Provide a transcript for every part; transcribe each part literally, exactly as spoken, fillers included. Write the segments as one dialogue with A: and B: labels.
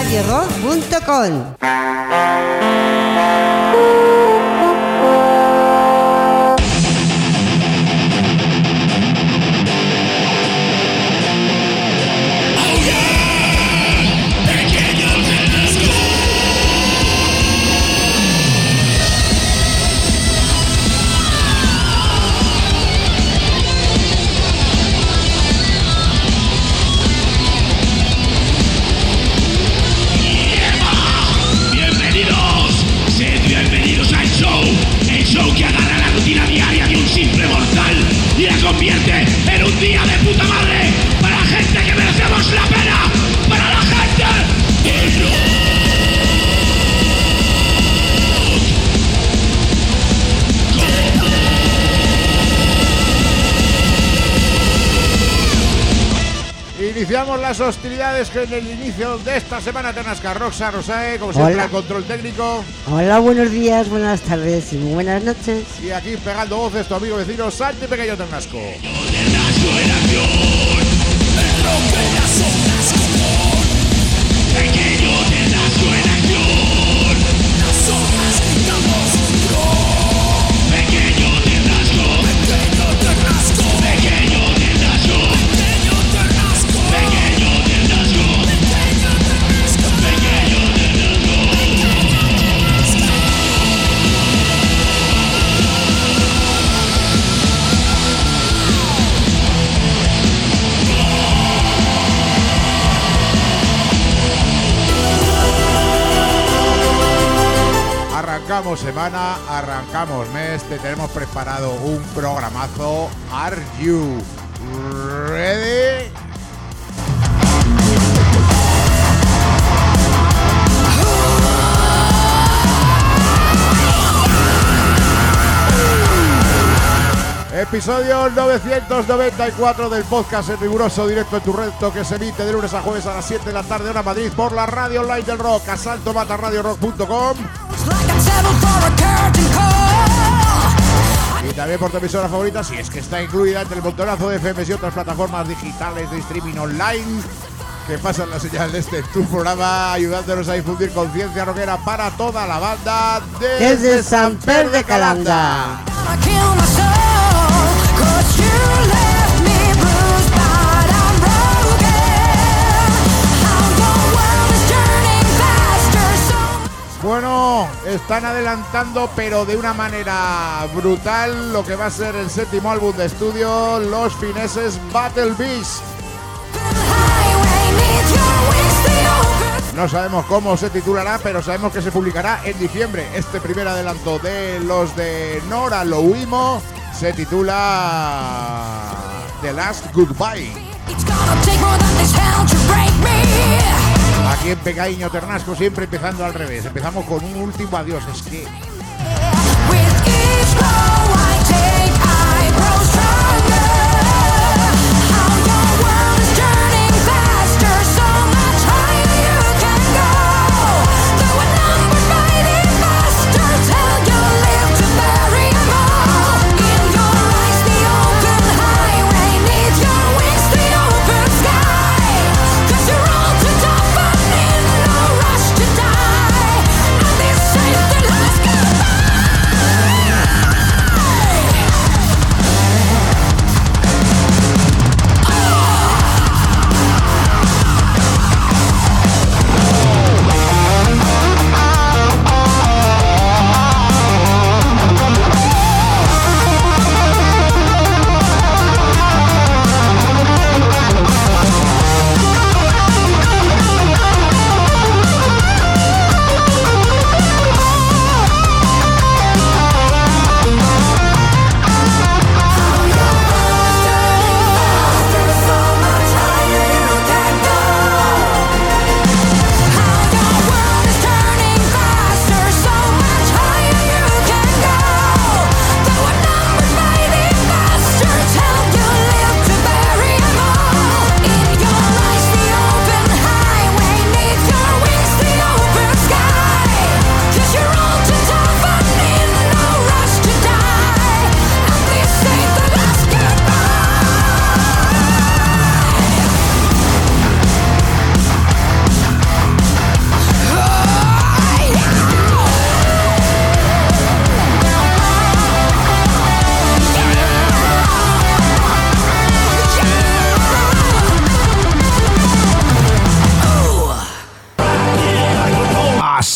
A: radio rock punto com.
B: Convierte en un día de puta madre para la gente que merecemos la pena, para la gente del rock.
C: Iniciamos las hostilidades que en el inicio de esta semana Ternasca. Roxa Rosae, como siempre,
A: Hola.
C: al control técnico.
A: Hola, buenos días, buenas tardes y muy buenas noches.
C: Y aquí pegando voces tu amigo vecino Santi Pequeño Ternasco. Arrancamos semana, arrancamos mes, te tenemos preparado un programazo. Are you ready? Episodio novecientos noventa y cuatro del podcast en riguroso directo en tu reto, que se emite de lunes a jueves a las siete de la tarde hora Madrid por la radio online del rock, asalto mata radio rock punto com, y también por tu emisora favorita, si es que está incluida entre el montonazo de F Ms y otras plataformas digitales de streaming online que pasan la señal de este tu programa, ayudándonos a difundir conciencia rockera para toda la banda desde,
A: Desde San Pedro de Calanda.
C: Bueno, están adelantando, pero de una manera brutal, lo que va a ser el séptimo álbum de estudio, los fineses Battle Beast. No sabemos cómo se titulará, pero sabemos que se publicará en diciembre. Este primer adelanto de los de Nora Louimo se titula The Last Goodbye. Aquí en Pequeño Ternasco siempre empezando al revés. Empezamos con un último adiós. Es que...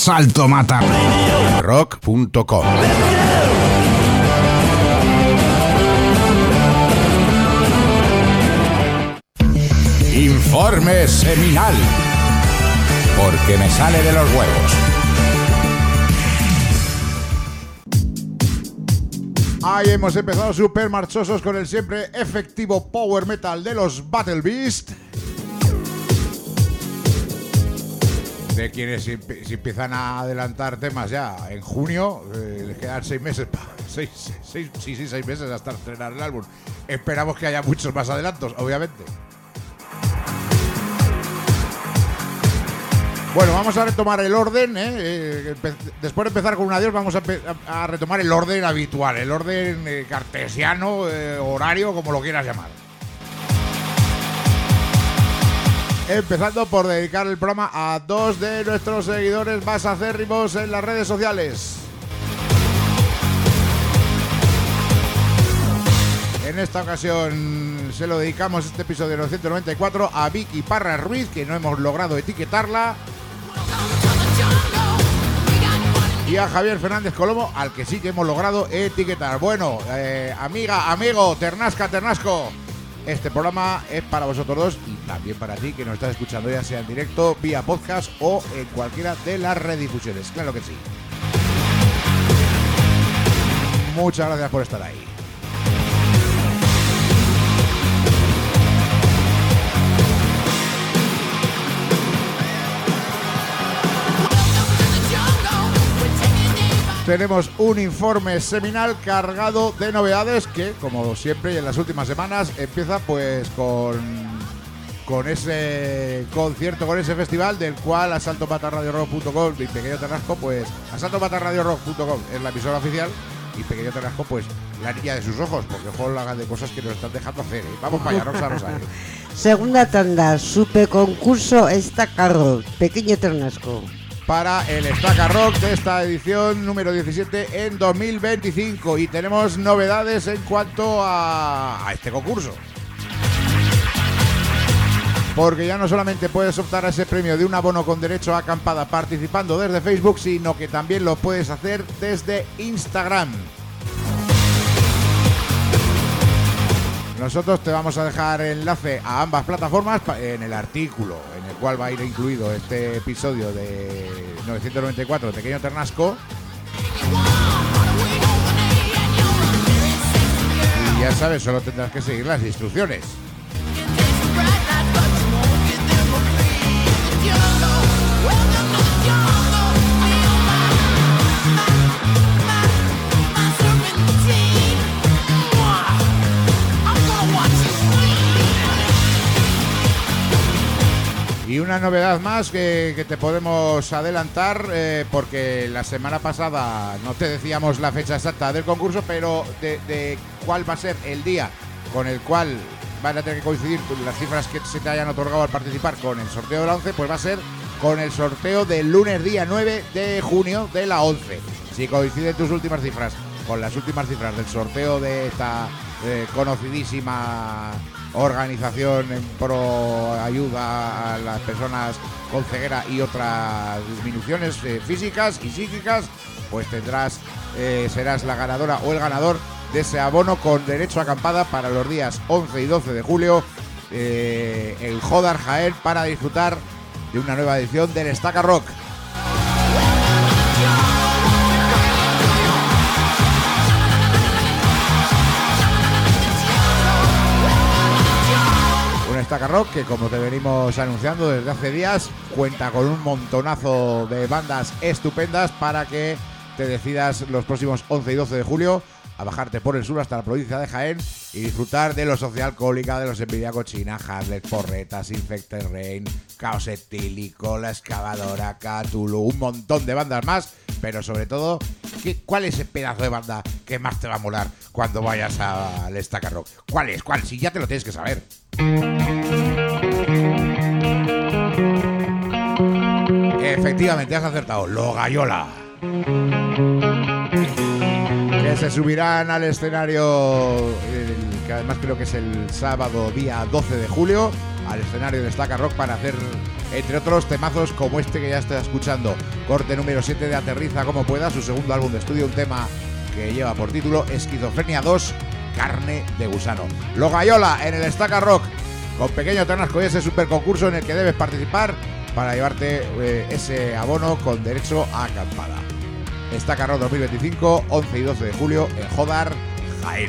B: salto mata rock punto com. Informe seminal, porque me sale de los huevos.
C: Ahí hemos empezado super marchosos con el siempre efectivo power metal de los Battle Beast, de quienes si, si empiezan a adelantar temas ya en junio, eh, les quedan seis meses, seis, seis, sí, sí, seis meses hasta estrenar el álbum. Esperamos que haya muchos más adelantos, obviamente. Bueno, vamos a retomar el orden, ¿eh? Eh, después de empezar con un adiós, vamos a, a retomar el orden habitual, el orden eh, cartesiano, eh, horario, como lo quieras llamar. Empezando por dedicar el programa a dos de nuestros seguidores más acérrimos en las redes sociales. En esta ocasión se lo dedicamos este episodio novecientos noventa y cuatro a Vicky Parra Ruiz, que no hemos logrado etiquetarla, y a Javier Fernández Colomo, al que sí que hemos logrado etiquetar. Bueno, eh, amiga, amigo, Ternasca, Ternasco, este programa es para vosotros dos y también para ti que nos estás escuchando, ya sea en directo, vía podcast o en cualquiera de las redifusiones. Claro que sí. Muchas gracias por estar ahí. Tenemos un informe seminal cargado de novedades que, como siempre y en las últimas semanas, empieza pues con, con ese concierto, con ese festival del cual Asalto Mata Radio Rock punto com y Pequeño Ternasco, pues Asalto Mata Radio Rock punto com es la emisora oficial y Pequeño Ternasco pues la niña de sus ojos, porque ojo la hagan de cosas que nos están dejando hacer, ¿eh? Vamos para allá, Rosa Rosario.
A: Segunda tanda, super concurso Estaca Rock, Pequeño Ternasco.
C: Para el Estaca Rock de esta edición número diecisiete en dos mil veinticinco, y tenemos novedades en cuanto a, a este concurso, porque ya no solamente puedes optar a ese premio de un abono con derecho a acampada participando desde Facebook, sino que también lo puedes hacer desde Instagram. Nosotros te vamos a dejar enlace a ambas plataformas en el artículo en el cual va a ir incluido este episodio de novecientos noventa y cuatro de Pequeño Ternasco. Y ya sabes, solo tendrás que seguir las instrucciones. Y una novedad más que, que te podemos adelantar, eh, porque la semana pasada no te decíamos la fecha exacta del concurso, pero de, de cuál va a ser el día con el cual van a tener que coincidir las cifras que se te hayan otorgado al participar con el sorteo de la once, pues va a ser con el sorteo del lunes día nueve de junio de la once. Si coinciden tus últimas cifras con las últimas cifras del sorteo de esta eh, conocidísima organización en pro ayuda a las personas con ceguera y otras disminuciones eh, físicas y psíquicas, pues tendrás, eh, serás la ganadora o el ganador de ese abono con derecho a acampada para los días once y doce de julio eh, en Jodar, Jaén, para disfrutar de una nueva edición del Estaca Rock. Un Estaca Rock que, como te venimos anunciando desde hace días, cuenta con un montonazo de bandas estupendas para que te decidas los próximos once y doce de julio a bajarte por el sur hasta la provincia de Jaén y disfrutar de los Sociedad Alcohólica, de los Envidia Cochina, Hamlet, Porretas, Infected Rain, Caos Etílico, La Excavadora, Cthulhu, un montón de bandas más, pero sobre todo, ¿qué, ¿cuál es ese pedazo de banda que más te va a molar cuando vayas al Estaca Rock? ¿Cuál es? ¿Cuál? Si ya te lo tienes que saber. Efectivamente, has acertado. Los Gayola, que se subirán al escenario, el, que además creo que es el sábado día doce de julio, al escenario de Estaca Rock para hacer entre otros temazos como este que ya estás escuchando. Corte número siete de Aterriza como pueda, su segundo álbum de estudio, un tema que lleva por título Esquizofrenia dos, Carne de Gusano. Logayola en el Estaca Rock, con Pequeño Ternasco y ese super concurso en el que debes participar para llevarte eh, ese abono con derecho a acampada. Estaca Rock dos mil veinticinco, once y doce de julio en Jodar, Jaén.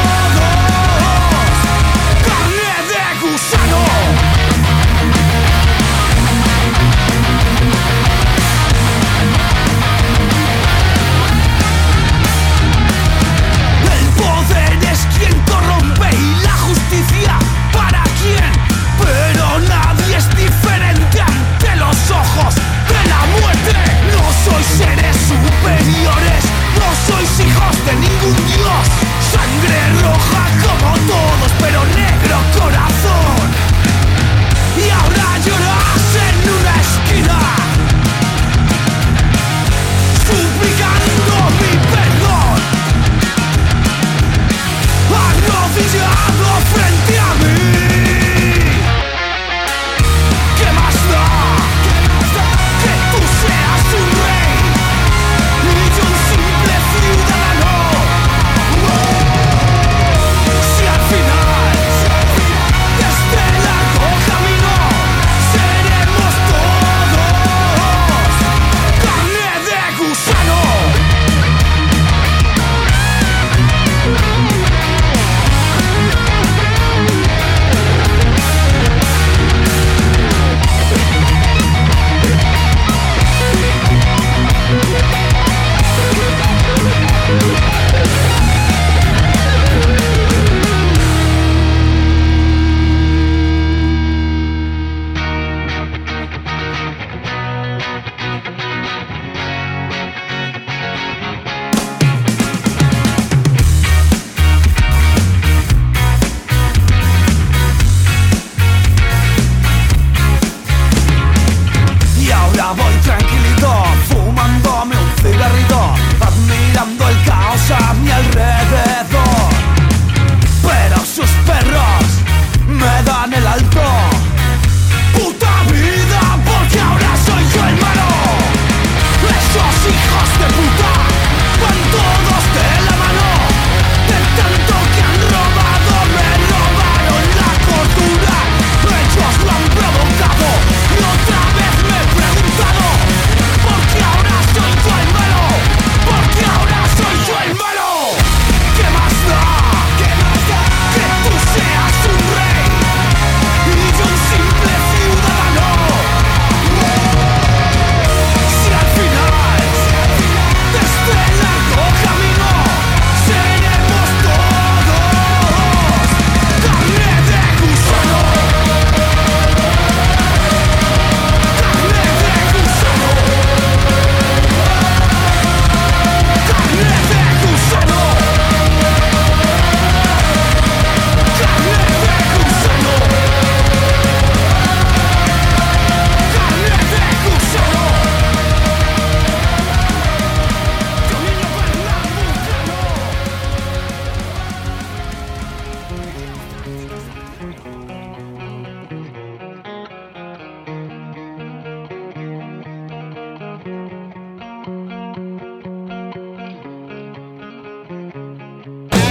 D: Gusano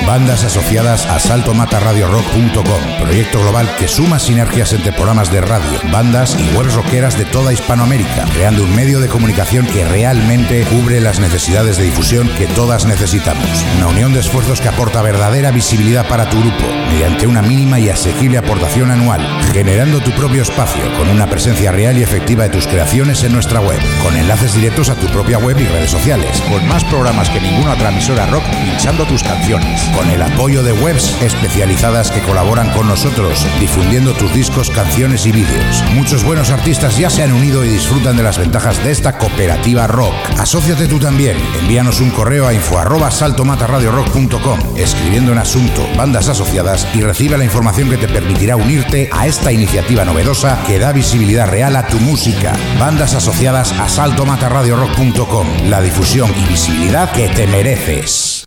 D: Bandas asociadas a salto mata radio rock punto com, proyecto global que suma sinergias entre programas de radio, bandas y webs rockeras de toda Hispanoamérica, creando un medio de comunicación que realmente cubre las necesidades de difusión que todas necesitamos. Una unión de esfuerzos que aporta verdadera visibilidad para tu grupo, mediante una mínima y asequible aportación anual, generando tu propio espacio, con una presencia real y efectiva de tus creaciones en nuestra web, con enlaces directos a tu propia web y redes sociales, con más programas que ninguna otra emisora rock pinchando tus canciones, con el apoyo de webs especializadas que colaboran con nosotros, difundiendo tus discos, canciones y vídeos. Muchos buenos artistas ya se han unido y disfrutan de las ventajas de esta cooperativa rock. Asóciate tú también. Envíanos un correo a info arroba salto mata radio rock punto com, escribiendo en asunto bandas asociadas, y recibe la información que te permitirá unirte a esta iniciativa novedosa que da visibilidad real a tu música. Bandas asociadas a salto mata radio rock punto com, la difusión y visibilidad que te mereces.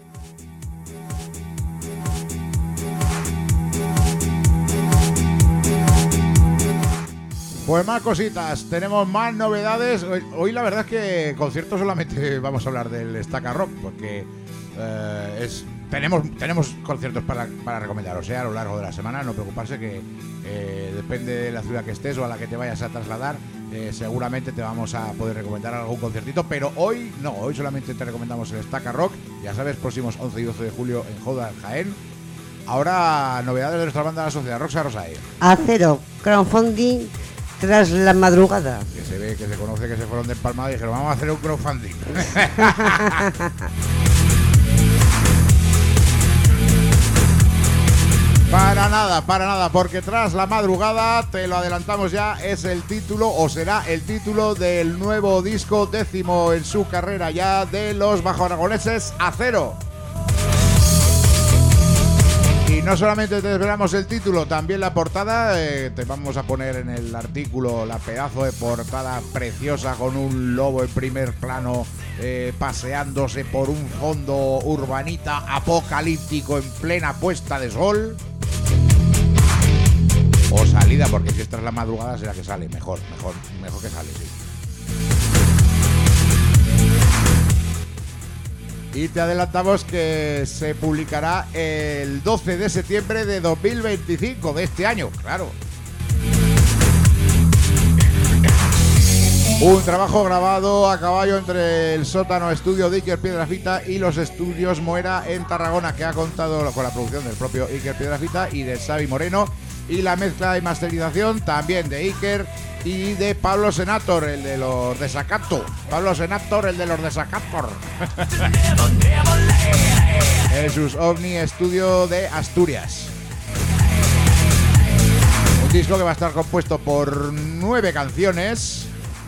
C: Pues más cositas, tenemos más novedades. Hoy, hoy la verdad es que conciertos solamente vamos a hablar del Estaca Rock, porque eh, es, tenemos, tenemos conciertos para, para recomendaros, ¿eh? A lo largo de la semana. No preocuparse que eh, depende de la ciudad que estés o a la que te vayas a trasladar, eh, seguramente te vamos a poder recomendar algún conciertito, pero hoy no, hoy solamente te recomendamos el Estaca Rock. Ya sabes, próximos once y doce de julio en Joda, Jaén. Ahora, novedades de nuestra banda de la sociedad, Roxa Rosae.
A: Acero, crowdfunding tras la madrugada.
C: Que se ve, que se conoce que se fueron de empalmada y dijeron, vamos a hacer un crowdfunding. Para nada, para nada, porque tras la madrugada, te lo adelantamos ya, es el título, o será el título del nuevo disco, décimo en su carrera ya, de los bajoaragoneses Acero. Y no solamente te desvelamos el título, también la portada. Eh, te vamos a poner en el artículo la pedazo de portada preciosa con un lobo en primer plano eh, paseándose por un fondo urbanita apocalíptico en plena puesta de sol. O salida, porque si es tras la madrugada será que sale. Mejor, mejor, mejor que sale, sí. Y te adelantamos que se publicará el doce de septiembre de dos mil veinticinco, de este año, claro. Un trabajo grabado a caballo entre el sótano estudio de Iker Piedrafita y los estudios Moera en Tarragona, que ha contado con la producción del propio Iker Piedrafita y de Xavi Moreno, y la mezcla y masterización también de Iker y de Pablo Senator, el de los Desacato. Pablo Senator, el de los Desacator. En sus Ovni Estudio de Asturias. Un disco que va a estar compuesto por nueve canciones.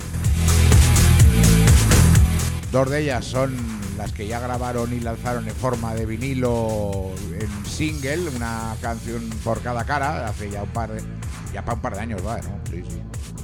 C: Dos de ellas son las que ya grabaron y lanzaron en forma de vinilo en single, una canción por cada cara, hace ya un par de, ya para un par de años, va, ¿no? Sí, sí.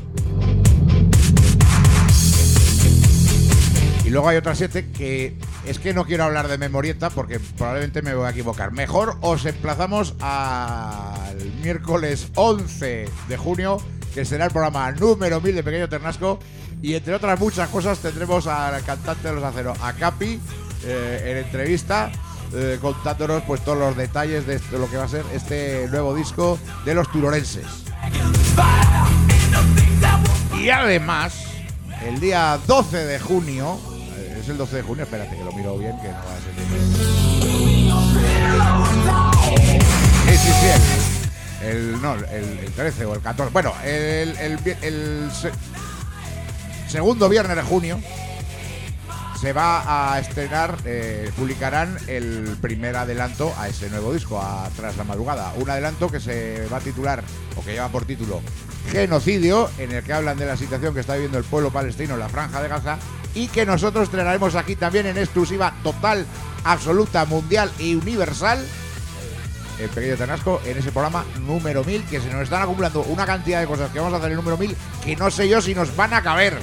C: Y luego hay otras siete que es que no quiero hablar de memorieta porque probablemente me voy a equivocar. Mejor os emplazamos al miércoles once de junio, que será el programa número mil de Pequeño Ternasco. Y entre otras muchas cosas tendremos al cantante de los Acero, a Capi, eh, en entrevista, eh, contándonos pues todos los detalles de esto, lo que va a ser este nuevo disco de los turorenses. Y además, el día doce de junio, eh, es el doce de junio, espérate que lo miro bien, que no va a ser bien. Sí, sí, sí, el, el, no, el, el trece o el catorce, bueno, el, el, el, el se, segundo viernes de junio se va a estrenar, eh, publicarán el primer adelanto a ese nuevo disco, a Tras la Madrugada. Un adelanto que se va a titular, o que lleva por título, Genocidio, en el que hablan de la situación que está viviendo el pueblo palestino en la Franja de Gaza, y que nosotros traeremos aquí también en exclusiva total, absoluta, mundial y universal, el Pequeño Ternasco, en ese programa número mil, que se nos están acumulando una cantidad de cosas que vamos a hacer en el número mil que no sé yo si nos van a caber.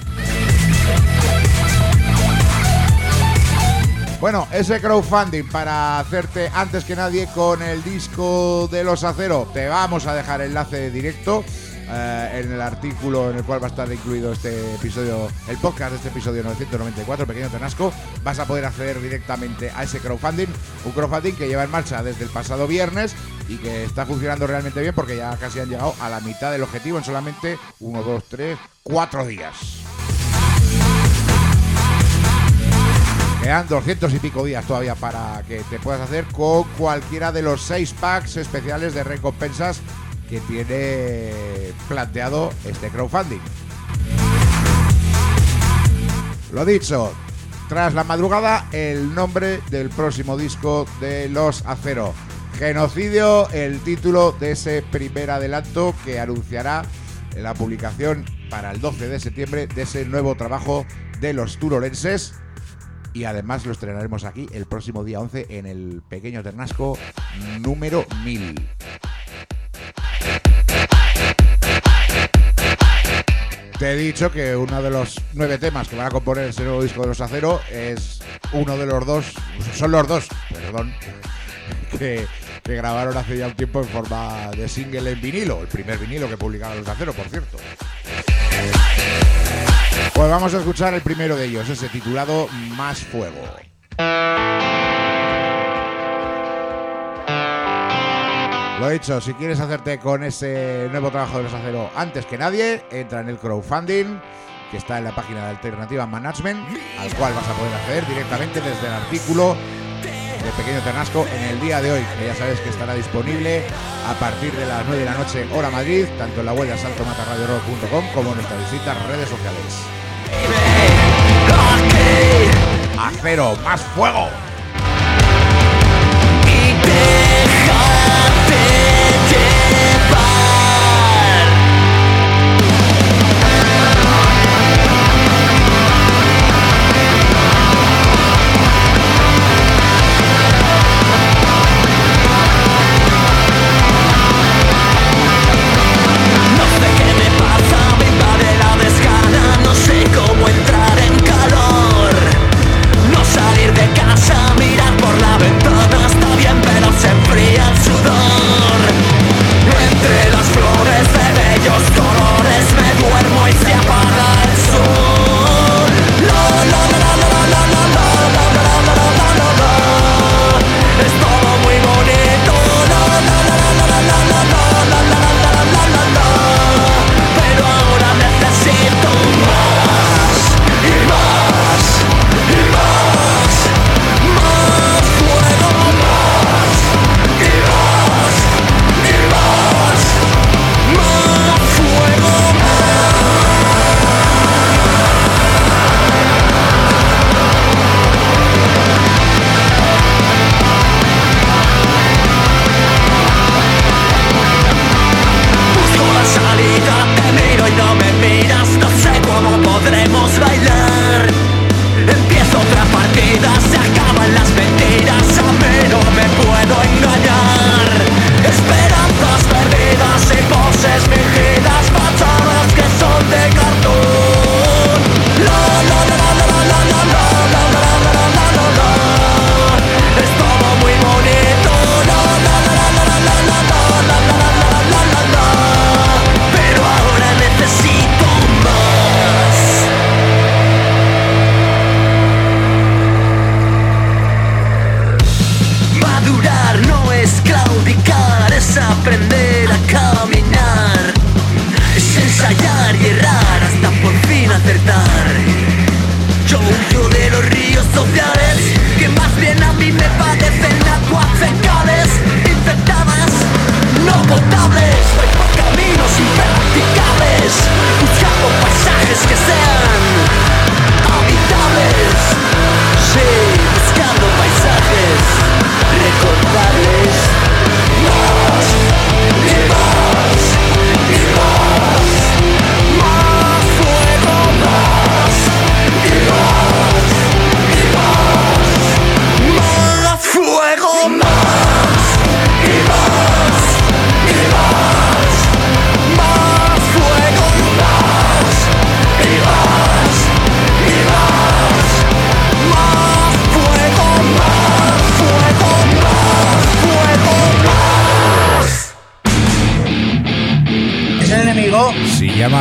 C: Bueno, ese crowdfunding para hacerte antes que nadie con el disco de los Acero, te vamos a dejar enlace directo eh, en el artículo en el cual va a estar incluido este episodio, el podcast de este episodio novecientos noventa y cuatro, Pequeño Ternasco, vas a poder acceder directamente a ese crowdfunding, un crowdfunding que lleva en marcha desde el pasado viernes y que está funcionando realmente bien porque ya casi han llegado a la mitad del objetivo en solamente uno, dos, tres, cuatro días. Quedan doscientos y pico días todavía para que te puedas hacer con cualquiera de los seis packs especiales de recompensas que tiene planteado este crowdfunding. Lo dicho, tras la madrugada, el nombre del próximo disco de Los Acero. Genocidio, el título de ese primer adelanto que anunciará la publicación para el doce de septiembre de ese nuevo trabajo de los turolenses. Y además lo estrenaremos aquí el próximo día once en el Pequeño Ternasco número mil. Te he dicho que uno de los nueve temas que van a componer ese nuevo disco de Los Acero es uno de los dos, son los dos, perdón, que, que grabaron hace ya un tiempo en forma de single en vinilo, el primer vinilo que publicaron Los Acero, por cierto. Pues vamos a escuchar el primero de ellos, ese titulado Más Fuego. Lo dicho, si quieres hacerte con ese nuevo trabajo de Los Acero antes que nadie, entra en el crowdfunding que está en la página de Alternativa Management, al cual vas a poder acceder directamente desde el artículo de Pequeño Ternasco en el día de hoy, que ya sabes que estará disponible a partir de las nueve de la noche hora Madrid, tanto en la web de asalto mata radio rock punto com como en nuestras distintas redes sociales. Acero, más fuego.
E: No sé cómo entrar en calor, no salir de casa.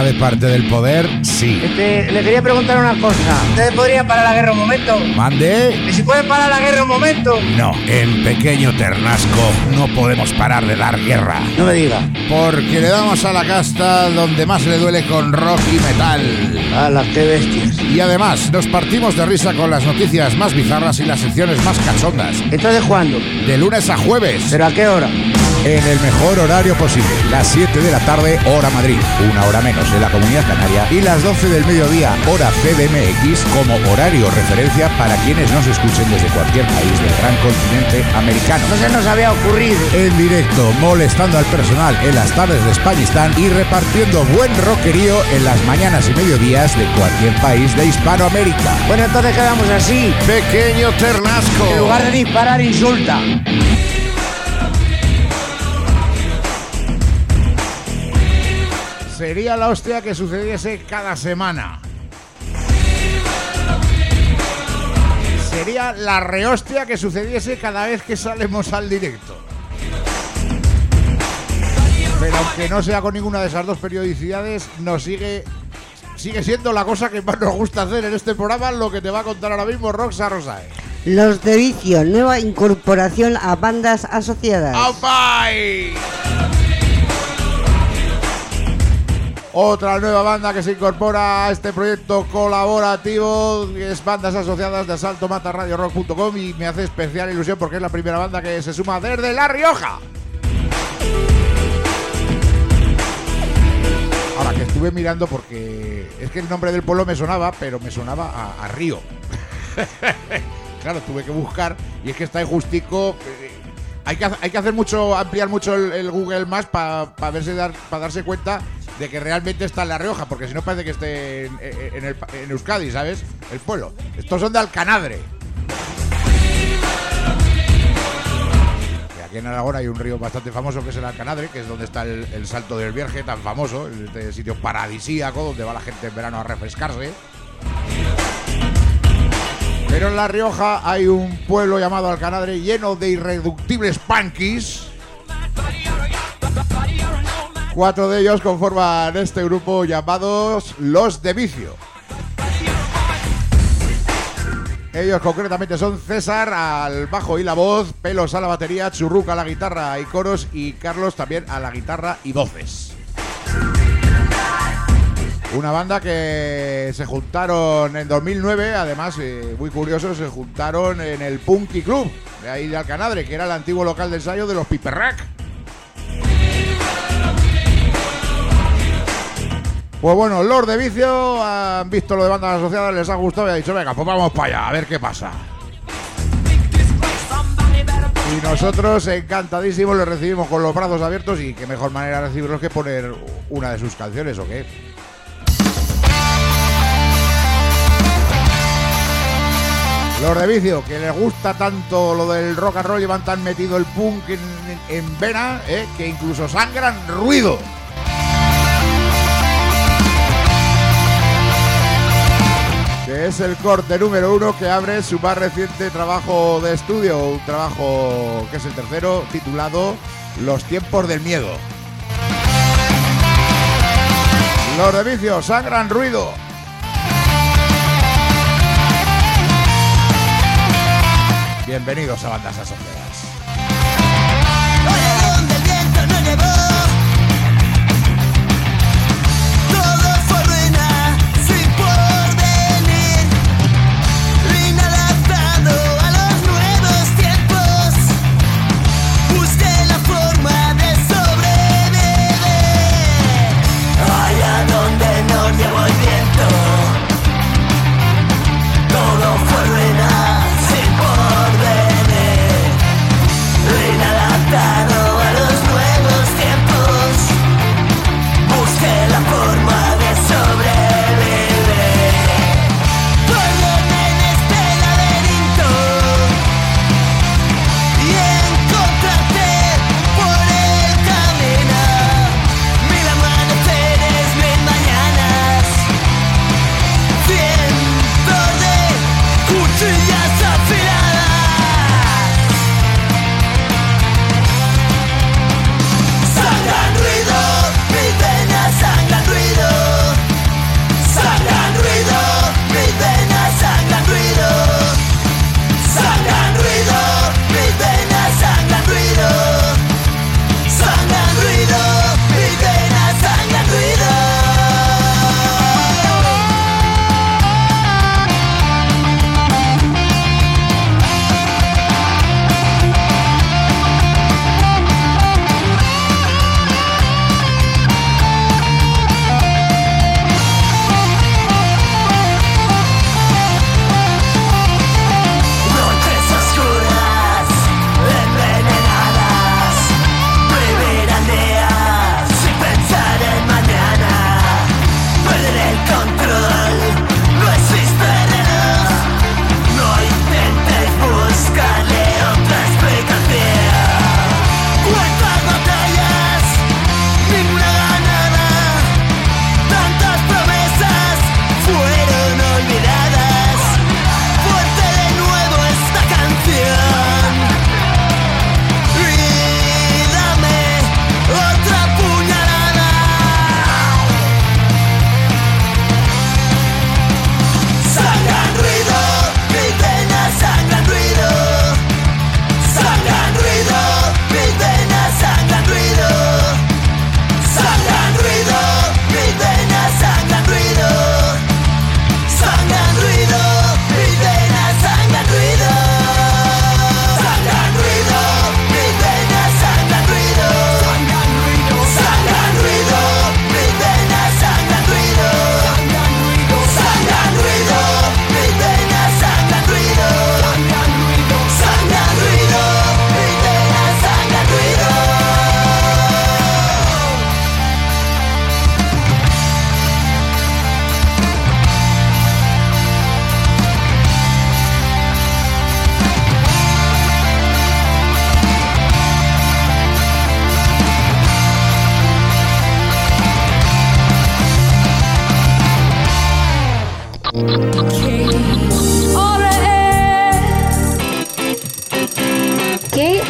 D: de parte del poder, sí.
E: Este, le quería preguntar una cosa. ¿Ustedes podrían parar la guerra un momento?
D: ¿Mande?
E: ¿Y si pueden parar la guerra un momento?
D: No, en Pequeño Ternasco no podemos parar de dar guerra.
E: No me diga.
D: Porque le damos a la casta donde más le duele con rock y metal.
E: ¡Hala, qué bestias!
D: Y además, nos partimos de risa con las noticias más bizarras y las secciones más cachondas.
E: ¿Entonces cuándo?
D: De lunes a jueves.
E: ¿Pero a qué hora?
D: En el mejor horario posible, las siete de la tarde, hora Madrid, una hora menos en la Comunidad Canaria, y las doce del mediodía, hora C D M X, como horario referencia para quienes nos escuchen desde cualquier país del gran continente americano.
E: No se nos había ocurrido.
D: En directo, molestando al personal en las tardes de Españistán y repartiendo buen rockerío en las mañanas y mediodías de cualquier país de Hispanoamérica.
E: Bueno, entonces quedamos así.
C: Pequeño Ternasco.
E: En lugar de disparar, insulta.
C: Sería la hostia que sucediese cada semana. Sería la rehostia que sucediese cada vez que salimos al directo. Pero aunque no sea con ninguna de esas dos periodicidades, nos sigue sigue siendo la cosa que más nos gusta hacer en este programa, lo que te va a contar ahora mismo Roxa Rosae.
A: Los de Vicio, nueva incorporación a bandas asociadas.
C: ¡Aupai! Otra nueva banda que se incorpora a este proyecto colaborativo es Bandas Asociadas de Asalto Mata Radio Rock punto com, y me hace especial ilusión porque es la primera banda que se suma desde La Rioja. Ahora que estuve mirando, porque es que el nombre del pueblo me sonaba, pero me sonaba a, a Río. Claro, tuve que buscar, y es que está justico. Eh, hay, que, hay que hacer mucho, ampliar mucho el, el Google Maps para pa verse dar, para darse cuenta de que realmente está en La Rioja, porque si no parece que esté en, en, el, en Euskadi, ¿sabes? El pueblo. Estos son de Alcanadre. Y aquí en Aragón hay un río bastante famoso que es el Alcanadre, que es donde está el, el Salto del Vierge, tan famoso, este sitio paradisíaco donde va la gente en verano a refrescarse. Pero en La Rioja hay un pueblo llamado Alcanadre lleno de irreductibles punkis. Cuatro de ellos conforman este grupo llamados Los de Vicio. Ellos concretamente son César al bajo y la voz, Pelos a la batería, Churruca a la guitarra y coros, y Carlos también a la guitarra y voces. Una banda que se juntaron en dos mil nueve, además, eh, muy curioso, se juntaron en el Punky Club de ahí de Alcanadre, que era el antiguo local de ensayo de los Piperrack. Pues bueno, los de Vicio han visto lo de Bandas Asociadas, les ha gustado y han dicho, venga, pues vamos para allá, a ver qué pasa. Y nosotros, encantadísimos, les recibimos con los brazos abiertos, y qué mejor manera de recibirlos que poner una de sus canciones, ¿o qué? Los de Vicio, que les gusta tanto lo del rock and roll, llevan tan metido el punk en, en, en vena, ¿eh? Que incluso sangran ruido. Que es el corte número uno que abre su más reciente trabajo de estudio, un trabajo que es el tercero, titulado Los tiempos del miedo. Los de Vicio, sangran ruido. Bienvenidos a Bandas Asociadas.
F: Oye, donde el viento no llevó, todo fue ruina, sin porvenir, inadaptado a los nuevos tiempos. Busqué la forma de sobrevivir. Allá donde no llevó el viento, todo fue ruina, sin porvenir.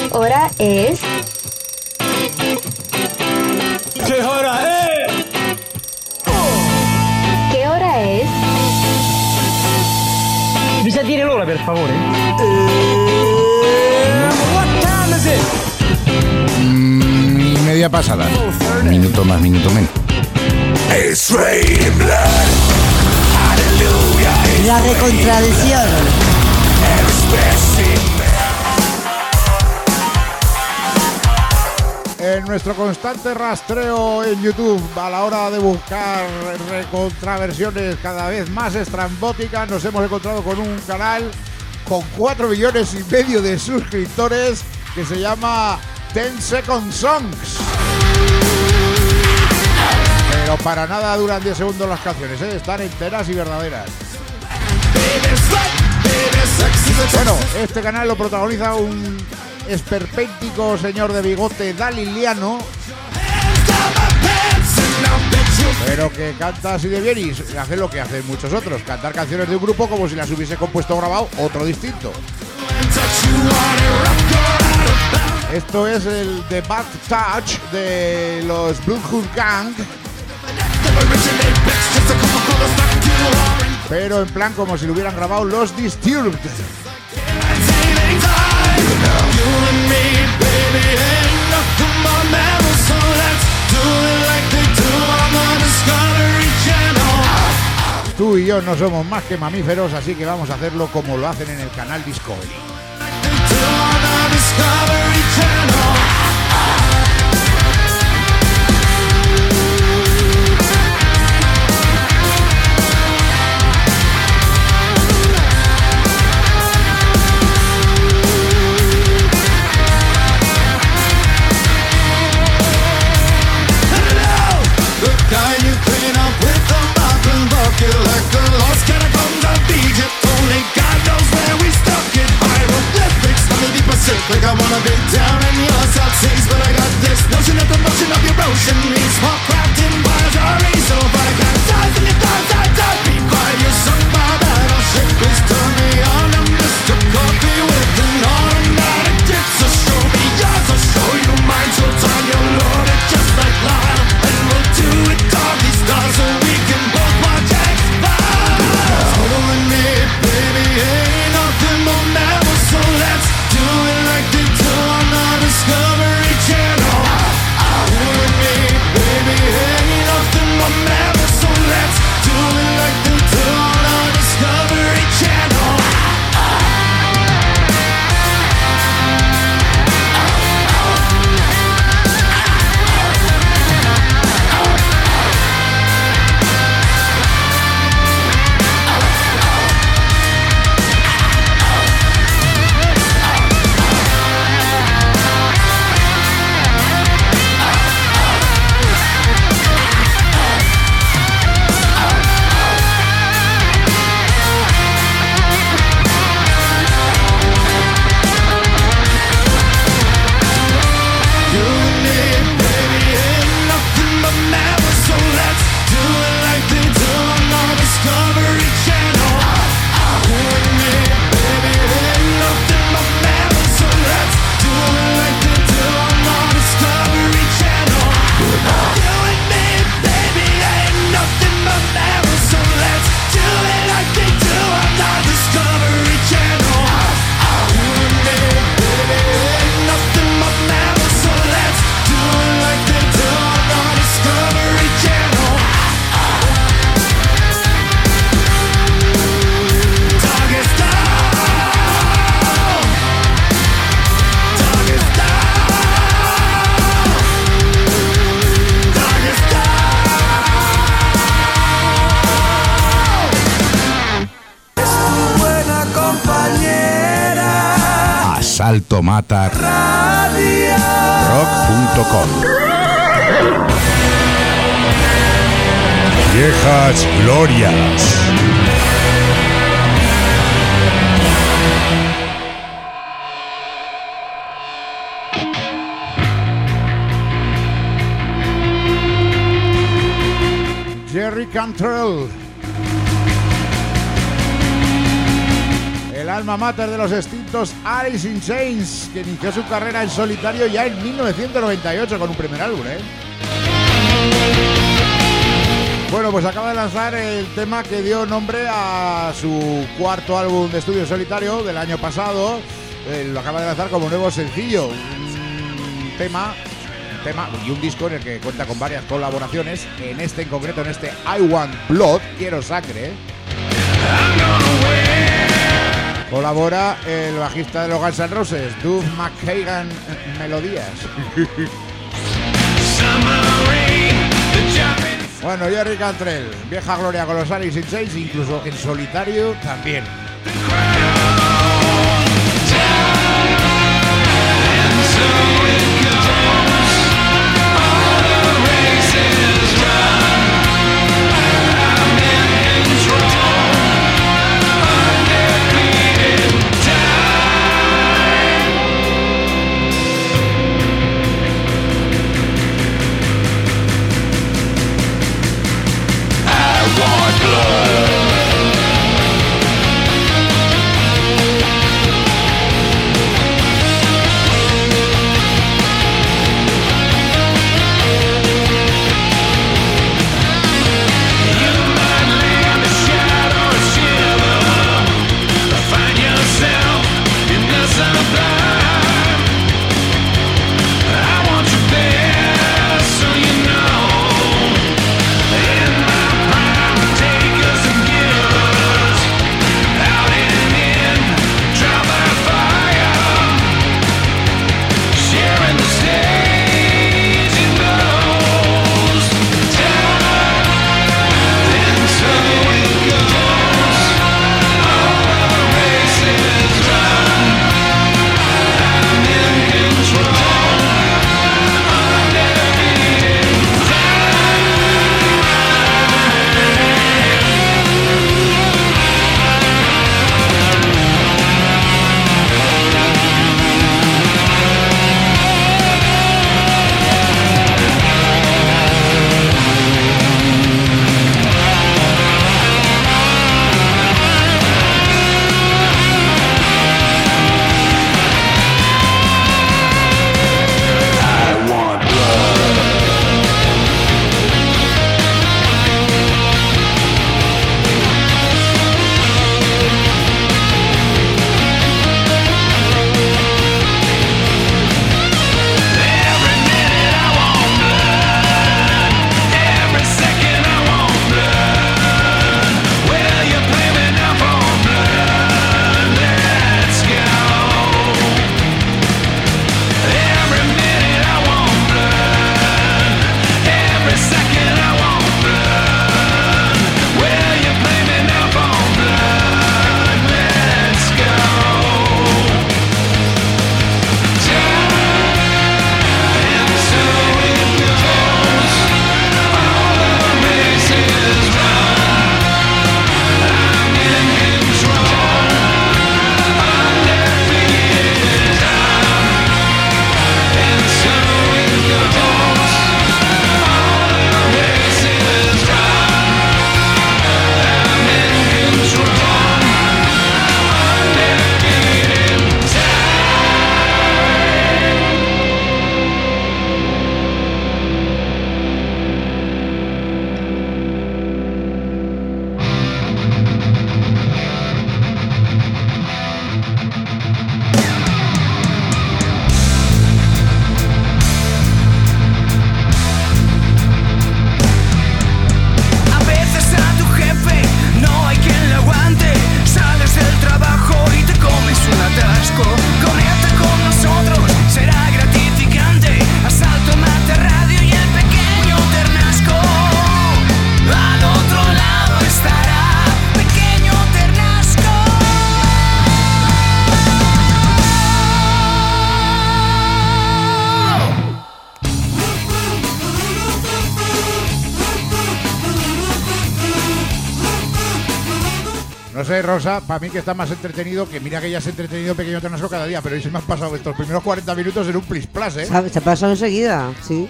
G: hora es?
B: ¿Qué hora es?
G: ¿Qué hora es?
E: Mi sa dire l'ora, per favore?
D: Mm, y media pasada. Minuto más, minuto menos.
A: La recontradicción.
C: En nuestro constante rastreo en YouTube a la hora de buscar recontraversiones cada vez más estrambóticas, nos hemos encontrado con un canal con cuatro millones y medio de suscriptores que se llama ten second Songs. Pero para nada duran diez segundos las canciones, ¿eh? Están enteras y verdaderas. Bueno, este canal lo protagoniza un esperpéntico señor de bigote daliliano, pero que canta así de bien y hace lo que hacen muchos otros, cantar canciones de un grupo como si las hubiese compuesto o grabado otro distinto. Esto es el The Bad Touch de los Bloodhound Gang, pero en plan como si lo hubieran grabado los Disturbed. Tú y yo no somos más que mamíferos, así que vamos a hacerlo como lo hacen en el canal Discovery.
F: Like the lost catacombs of Egypt, only God knows where we stuck it. Hieroglyphics on the deep Pacific. I wanna be down in your South Seas, but I got this notion that the motion of your ocean means small craft in wires are so but I got dive in your thighs, I dive me by you sunk my battleship. Please turn me on, I'm Mister Coffee with an automatic dip. So show me yours, I'll show you mine. So time you'll load it just like Lyle, and we'll do it doggy style so we can both watch it. Following me, baby, ain't nothing but mammals, so let's do it like they do on the Discovery Channel. Following me, baby, ain't nothing but mammals, so let's do it like they do on the Discovery Channel.
D: Salto Mata Rock punto com. Viejas glorias.
C: Jerry Cantrell. El alma mater de los extintos Alice in Chains, que inició su carrera en solitario ya en mil novecientos noventa y ocho con un primer álbum, ¿eh? Bueno, pues acaba de lanzar el tema que dio nombre a su cuarto álbum de estudio solitario del año pasado. Eh, lo acaba de lanzar como nuevo sencillo. Un tema, un tema y un disco en el que cuenta con varias colaboraciones. En este en concreto, en este I Want Blood, quiero sangre. Colabora el bajista de los Guns N' Roses, Duff McKagan Melodías. Bueno, Jerry Cantrell, vieja gloria con los Alice in Chains, incluso en solitario también. No sé, Rosa, para mí que está más entretenido, que mira que ya se ha entretenido Pequeño Ternasco cada día, pero hoy se me han pasado estos primeros cuarenta minutos en un plis plas, ¿eh?
A: Se, se pasó enseguida, sí.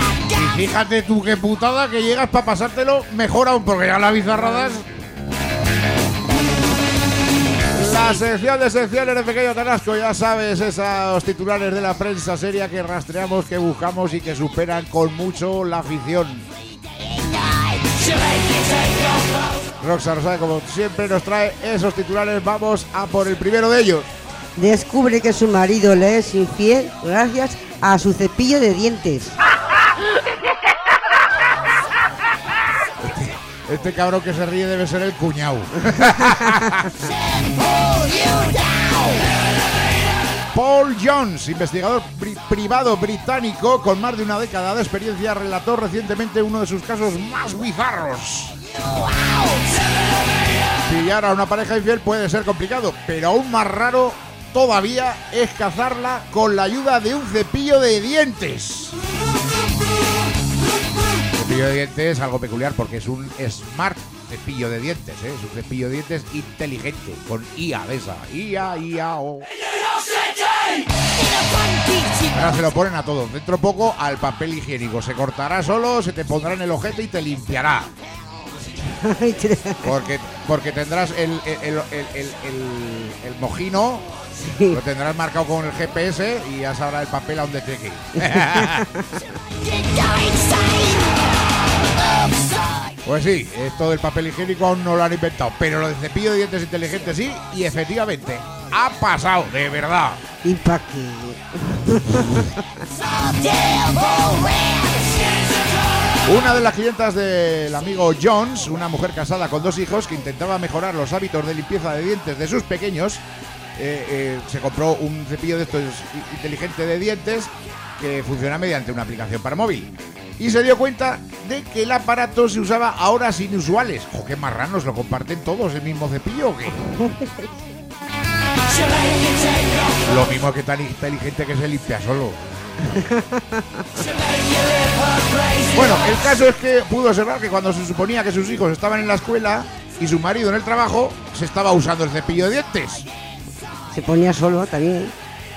C: Y fíjate tú qué putada que llegas para pasártelo mejor aún, porque ya las bizarradas... La sección de secciones de Pequeño Tarasco, ya sabes, esos titulares de la prensa seria que rastreamos, que buscamos y que superan con mucho la afición. Roxanne Rosado, como siempre, nos trae esos titulares. Vamos a por el primero de ellos.
A: Descubre que su marido le es infiel gracias a su cepillo de dientes.
C: Este, este cabrón que se ríe debe ser el cuñado. Paul Jones, investigador pri- privado británico con más de una década de experiencia, relató recientemente uno de sus casos más bizarros. Pillar a una pareja infiel puede ser complicado, pero aún más raro todavía es cazarla con la ayuda de un cepillo de dientes. El cepillo de dientes es algo peculiar porque es un smart cepillo de dientes, ¿eh? Es un cepillo de dientes inteligente, con I A de esa. I A, I A, O. Ahora se lo ponen a todos. Dentro poco al papel higiénico. Se cortará solo, se te pondrá en el ojete y te limpiará. Porque, porque tendrás el, el, el, el, el, el, el mojino, sí. Lo tendrás marcado con el G P S y ya sabrá el papel a dónde tiene que ir. Pues sí, esto del papel higiénico aún no lo han inventado, pero lo de cepillo de dientes inteligente sí, y efectivamente ha pasado, de verdad.
A: ¿Y pa' qué?
C: Una de las clientas del amigo Jones, una mujer casada con dos hijos que intentaba mejorar los hábitos de limpieza de dientes de sus pequeños, eh, eh, se compró un cepillo de estos inteligente de dientes que funciona mediante una aplicación para móvil. Y se dio cuenta de que el aparato se usaba a horas inusuales. ¡Jo, qué marranos! ¿Lo comparten todos el mismo cepillo o qué? Lo mismo que tan inteligente que se limpia solo. Bueno, el caso es que pudo observar que cuando se suponía que sus hijos estaban en la escuela y su marido en el trabajo, se estaba usando el cepillo de dientes.
A: Se ponía solo también.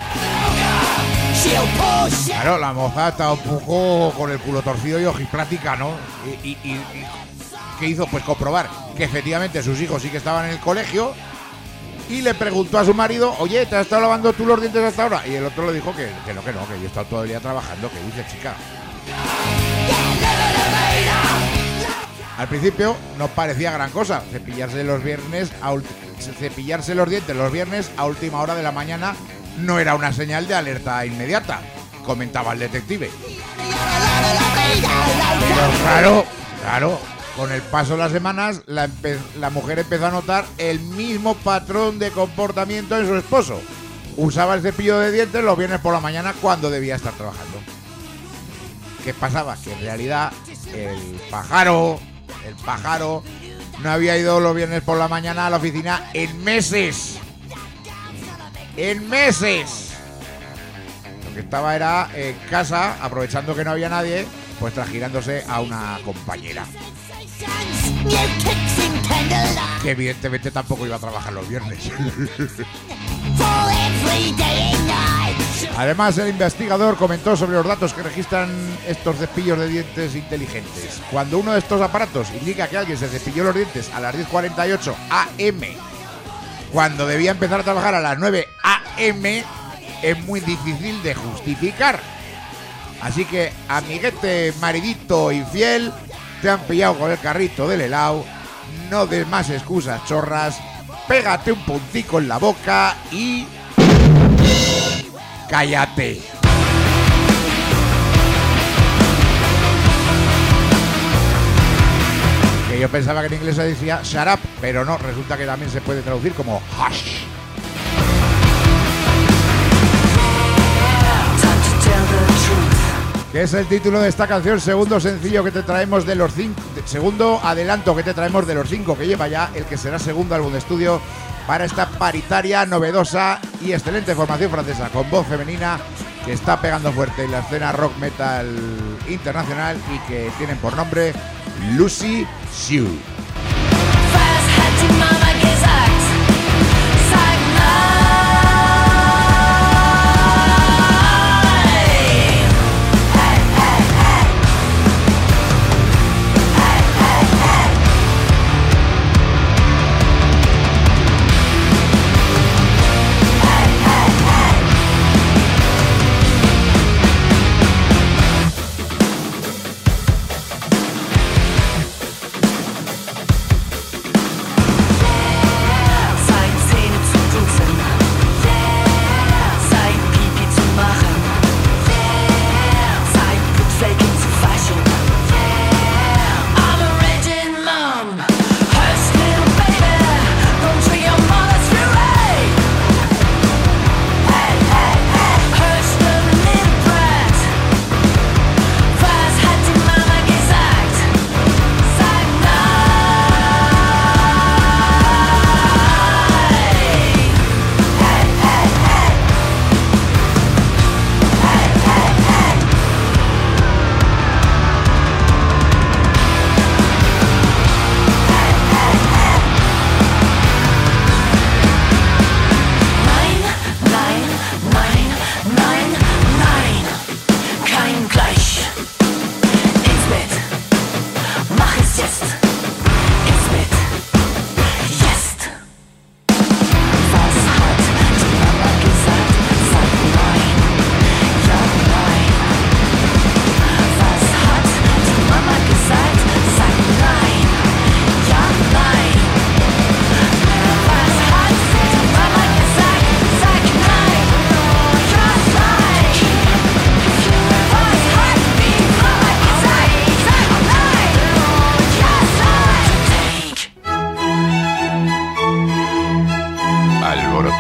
C: Claro, la moza estaba un poco con el culo torcido y ojiplática, ¿no? Y, y, y, y ¿qué hizo? Pues comprobar que efectivamente sus hijos sí que estaban en el colegio y le preguntó a su marido, oye, ¿te has estado lavando tú los dientes hasta ahora? Y el otro le dijo que, que no, que no, que yo he estado todo el día trabajando. ¿Qué dice, chica? Al principio no parecía gran cosa cepillarse los viernes a ulti- cepillarse los dientes los viernes a última hora de la mañana. No era una señal de alerta inmediata, comentaba el detective. Pero claro, claro, con el paso de las semanas, la, empe- la mujer empezó a notar el mismo patrón de comportamiento en su esposo. Usaba el cepillo de dientes los viernes por la mañana cuando debía estar trabajando. ¿Qué pasaba? Que en realidad el pájaro, el pájaro no había ido los viernes por la mañana a la oficina en meses. En meses. Lo que estaba era en casa, aprovechando que no había nadie, pues trajirándose a una compañera. Que evidentemente tampoco iba a trabajar los viernes. Además, el investigador comentó sobre los datos que registran estos cepillos de dientes inteligentes. Cuando uno de estos aparatos indica que alguien se cepilló los dientes a las diez cuarenta y ocho a eme, cuando debía empezar a trabajar a las nueve a eme, es muy difícil de justificar. Así que, amiguete, maridito infiel, te han pillado con el carrito del helado, no des más excusas chorras, pégate un puntico en la boca y... ¡cállate! Que yo pensaba que en inglés se decía shut up, pero no, resulta que también se puede traducir como hush. Que es el título de esta canción, segundo sencillo que te traemos de los cinco, segundo adelanto que te traemos de los cinco que lleva ya el que será segundo álbum de estudio para esta paritaria, novedosa y excelente formación francesa con voz femenina que está pegando fuerte en la escena rock metal internacional y que tienen por nombre Lucy Sioux.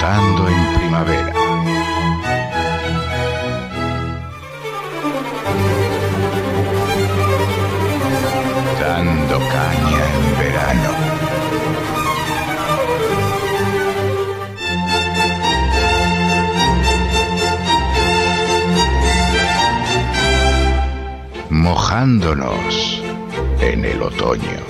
D: entrando en primavera. Dando caña en verano. Mojándonos en el otoño.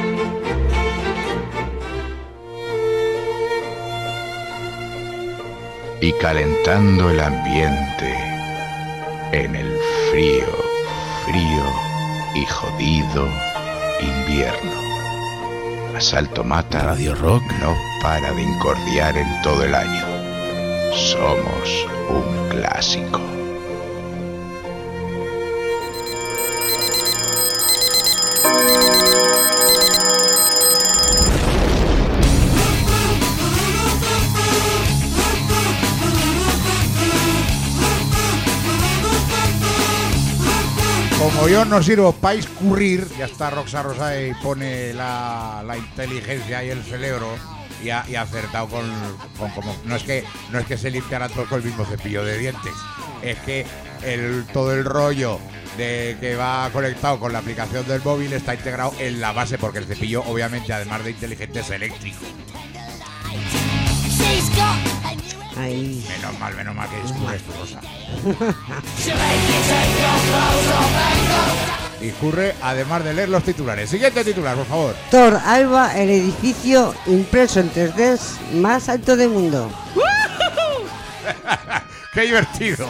D: Y calentando el ambiente en el frío, frío y jodido invierno. Asalto Mata Radio Rock no para de incordiar en todo el año. Somos un clásico.
C: Como yo no sirvo para escurrir, ya está Roxa Rosa y pone la, la inteligencia y el cerebro y ha, y ha acertado con, con como no es que no es que se limpiara todo con el mismo cepillo de dientes, es que el, todo el rollo de que va conectado con la aplicación del móvil está integrado en la base, porque el cepillo obviamente además de inteligente es eléctrico.
A: Ahí.
C: Menos mal, menos mal que discurres tu Rosa. Discurre además de leer los titulares. Siguiente titular, por favor.
A: Thor Alba, el edificio impreso en tres D más alto del mundo.
C: ¡Qué divertido!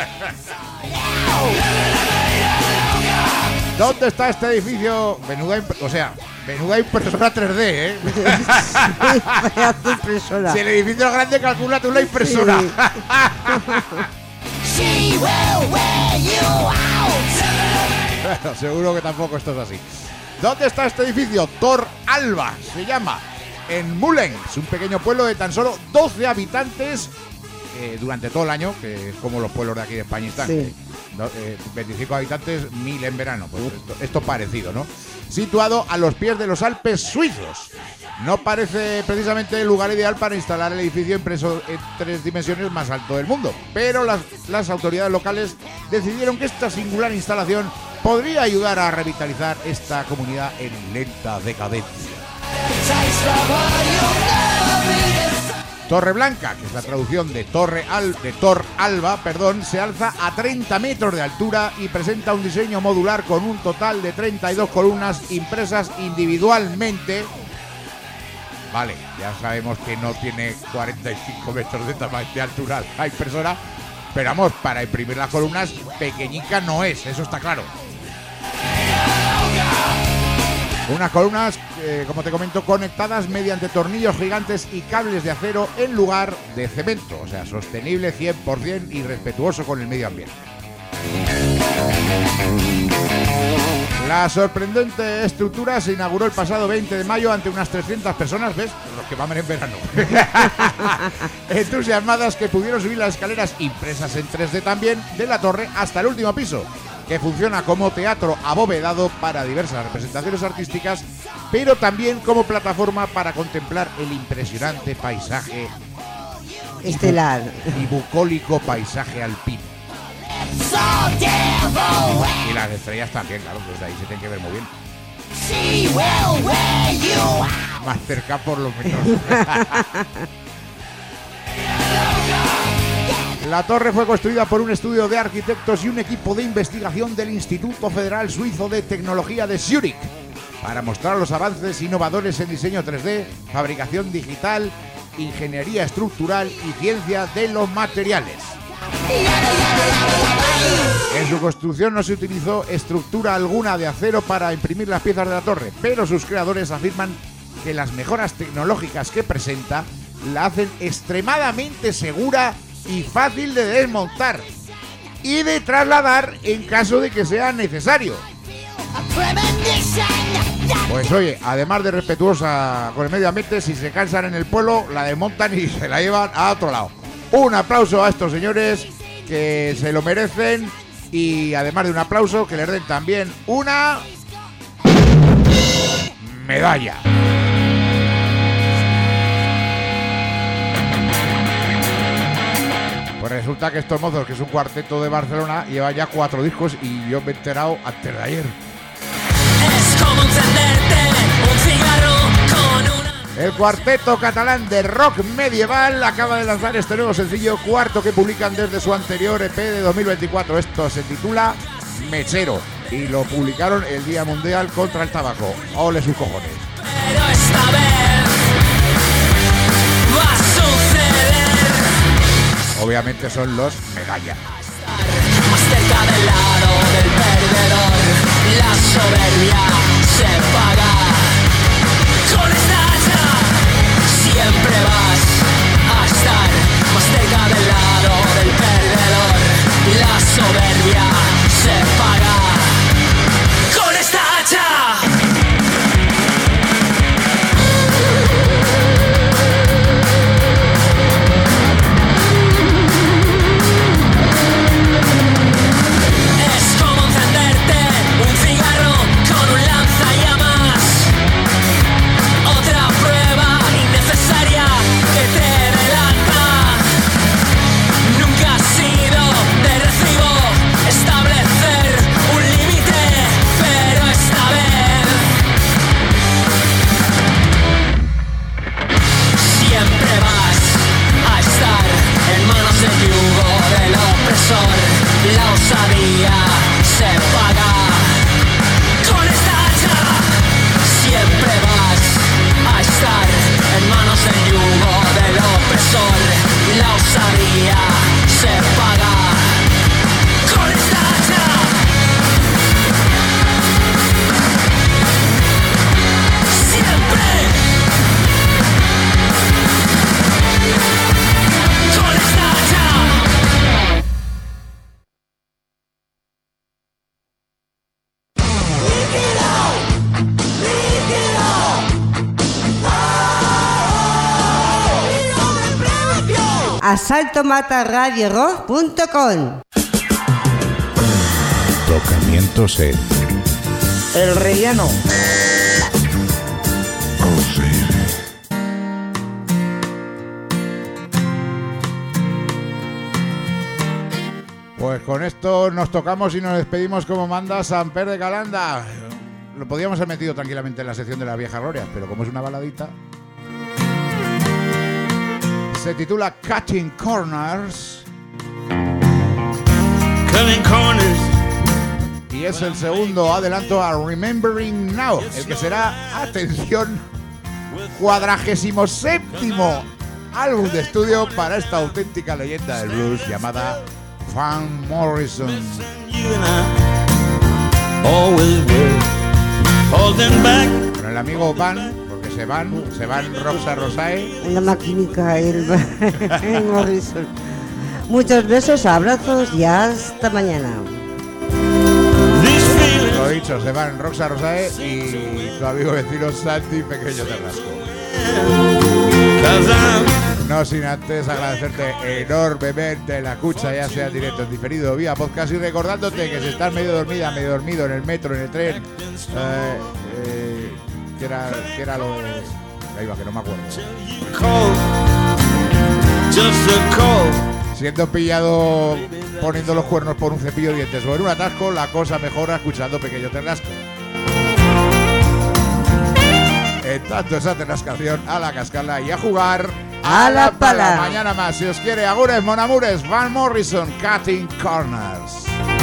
C: ¿Dónde está este edificio? Menuda, imp- o sea, menuda impresora tres D, ¿eh?
A: Pedazo impresora.
C: Si el edificio es grande, calcula tú la impresora.
A: Sí.
C: Bueno, seguro que tampoco esto es así. ¿Dónde está este edificio? Thor Alba se llama. En Mullen, es un pequeño pueblo de tan solo doce habitantes eh, durante todo el año, que es como los pueblos de aquí de España están.
A: Sí.
C: No, eh, veinticinco habitantes, mil en verano. Pues esto, esto parecido, ¿no? Situado a los pies de los Alpes suizos. No parece precisamente el lugar ideal para instalar el edificio impreso en tres dimensiones más alto del mundo, pero las, las autoridades locales decidieron que esta singular instalación podría ayudar a revitalizar esta comunidad en lenta decadencia. Torre Blanca, que es la traducción de Torre Al, de Thor Alba, perdón, se alza a treinta metros de altura y presenta un diseño modular con un total de treinta y dos columnas impresas individualmente. Vale, ya sabemos que no tiene cuarenta y cinco metros de tamaño de altura la impresora, pero vamos, para imprimir las columnas pequeñica no es, eso está claro. Unas columnas, eh, como te comento, conectadas mediante tornillos gigantes y cables de acero en lugar de cemento. O sea, sostenible cien por ciento y respetuoso con el medio ambiente. La sorprendente estructura se inauguró el pasado veinte de mayo ante unas trescientas personas, ¿ves? Los que van en verano. Entusiasmadas, que pudieron subir las escaleras impresas en tres D también de la torre hasta el último piso, que funciona como teatro abovedado para diversas representaciones artísticas, pero también como plataforma para contemplar el impresionante paisaje
A: estelar
C: y bucólico paisaje alpino. Y las estrellas también, claro, pues de ahí se tienen que ver muy bien. Más cerca por lo menos. La torre fue construida por un estudio de arquitectos y un equipo de investigación del Instituto Federal Suizo de Tecnología de Zúrich para mostrar los avances innovadores en diseño tres D, fabricación digital, ingeniería estructural y ciencia de los materiales. En su construcción no se utilizó estructura alguna de acero para imprimir las piezas de la torre, pero sus creadores afirman que las mejoras tecnológicas que presenta la hacen extremadamente segura y fácil de desmontar y de trasladar en caso de que sea necesario. Pues oye, además de respetuosa con el medio ambiente, si se cansan en el pueblo, la desmontan y se la llevan a otro lado. Un aplauso a estos señores que se lo merecen, y además de un aplauso, que les den también una medalla. resulta que estos mozos, que es un cuarteto de Barcelona, llevan ya cuatro discos y yo me he enterado antes de ayer.
H: Es como encenderte un cigarro con una...
C: El cuarteto catalán de rock medieval acaba de lanzar este nuevo sencillo, cuarto que publican desde su anterior E P de dos mil veinticuatro. Esto se titula Mechero y lo publicaron el Día Mundial contra el Tabaco. ¡Ole sus cojones!
H: Pero esta vez va a suceder.
C: Obviamente son los Medalla.
H: Más cerca del lado del perdedor, la soberbia se paga. Con esta hacha siempre vas a estar más cerca del lado del perdedor, la soberbia se paga. Con esta hacha. La osadía se paga. Con esta hacha siempre vas a estar en manos del yugo del opresor. La osadía se paga. Con esta hacha. Siempre. Con esta hacha.
A: asalto mata radio rock punto com.
D: Tocamientos en
E: El relleno.
C: Pues con esto nos tocamos y nos despedimos como manda Samper de Calanda. Lo podíamos haber metido tranquilamente en la sección de la vieja gloria, pero como es una baladita, se titula Cutting Corners.
F: Cutting corners.
C: Y es el segundo adelanto a Remembering Now, el que será, atención, cuadragésimo séptimo álbum de estudio para esta auténtica leyenda del blues llamada Van Morrison.
F: You and I always were holding back.
C: Con el amigo Van, porque se van, se van Roxa Rosae.
A: Una maquínica el Morrison. Muchos besos, abrazos y hasta mañana.
C: Lo dicho, se van Roxa Rosae y tu amigo vecino Santi Pequeño Terrasco. No sin antes agradecerte enormemente la escucha, ya sea en directo, en diferido, vía podcast, y recordándote que si estás medio dormida, medio dormido en el metro, en el tren, eh, eh, que, era, que era lo de... Ahí va, que no me acuerdo. Siendo pillado poniendo los cuernos por un cepillo de dientes o en un atasco, la cosa mejora escuchando Pequeño Terrasco. En tanto esa terrascación, a la cascala y a jugar
A: a la pala.
C: Mañana más, si os quiere, agures, monamures, Van Morrison, Cutting Corners.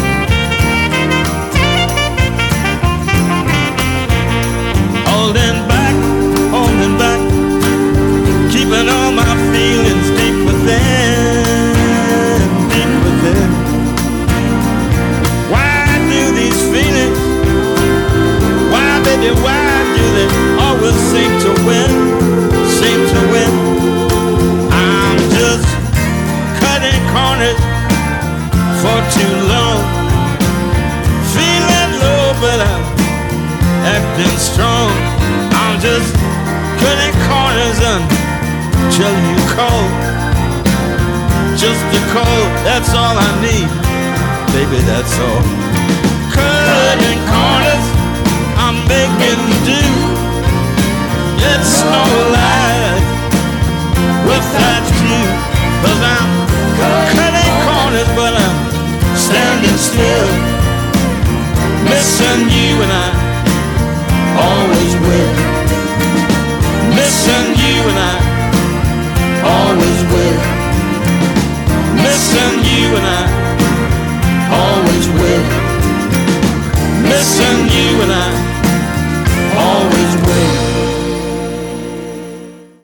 F: Holding back, holding back, keeping all my feelings deep within, deep within. Why do these feelings, why baby, why do they always seem to win, seem to win? I'm just cutting corners for too long, feeling low but I'm acting strong. I'm just cutting corners until you call. Just a call, that's all I need, baby, that's all. Cutting corners, I'm making do. It's no lie without you, 'cause I'm cutting corners.
I: funciona.